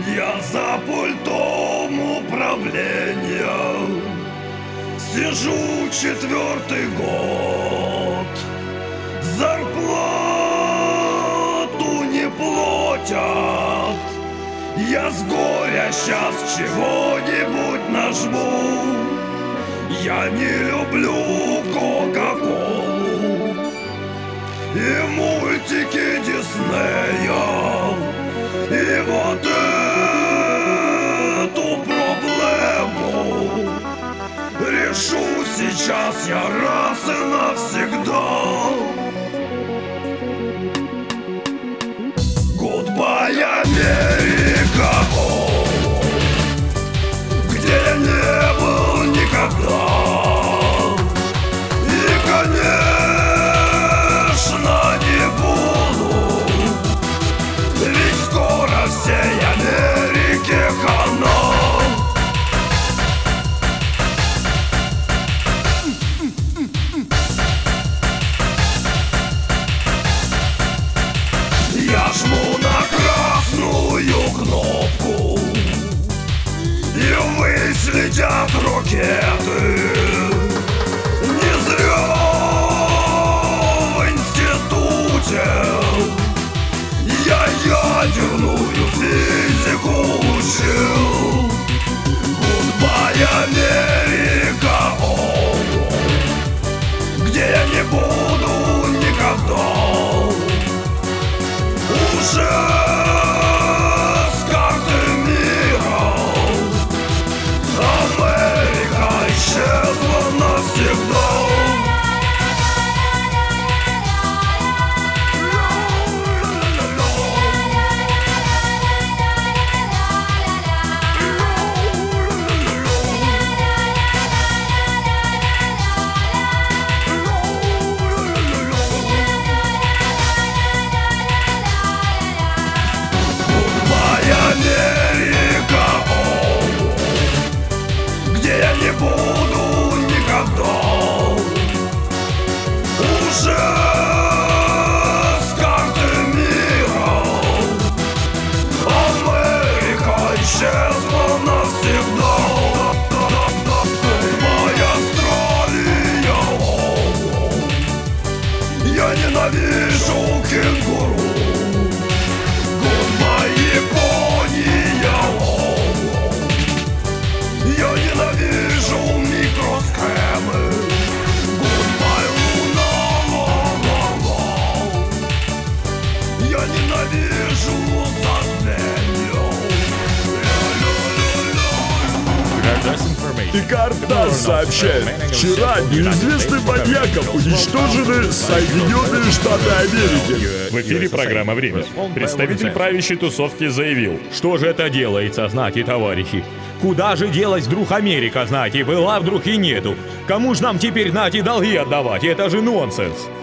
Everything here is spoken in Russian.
Я за пультом управления сижу 4-й год. Зарплату не платят. Я с горя сейчас чего-нибудь нажму. Я не люблю Кока-Колу и мультики Диснея. И вот эту проблему решу сейчас я раз и навсегда. Goodbye, Америка, где я не был никогда. И, конечно, не буду, ведь скоро всей Америке хана. Я жму на красную кнопку, и ввысь летят ракеты. Не зря в институте я ядерную физику учил. Goodbye, Америка, где я не буду никогда. Уже с карты мира Америка исчезла навсегда. Америка, где я не буду никогда. Уже с карты мира Америка исчезла навсегда. Моя Австралия, я ненавижу кенгуру. Я ненавижу микросхемы. Goodbye, Луна, ла-ла-ла. Я ненавижу затмение. И карта сообщает, вчера неизвестным маньяком уничтожены Соединенные Штаты Америки. В эфире программа «Время». Представитель правящей тусовки заявил: Что же это делается, знаете, товарищи? Куда же делась вдруг Америка, знаете, была вдруг и нету? Кому ж нам теперь, знаете, долги отдавать? Это же нонсенс.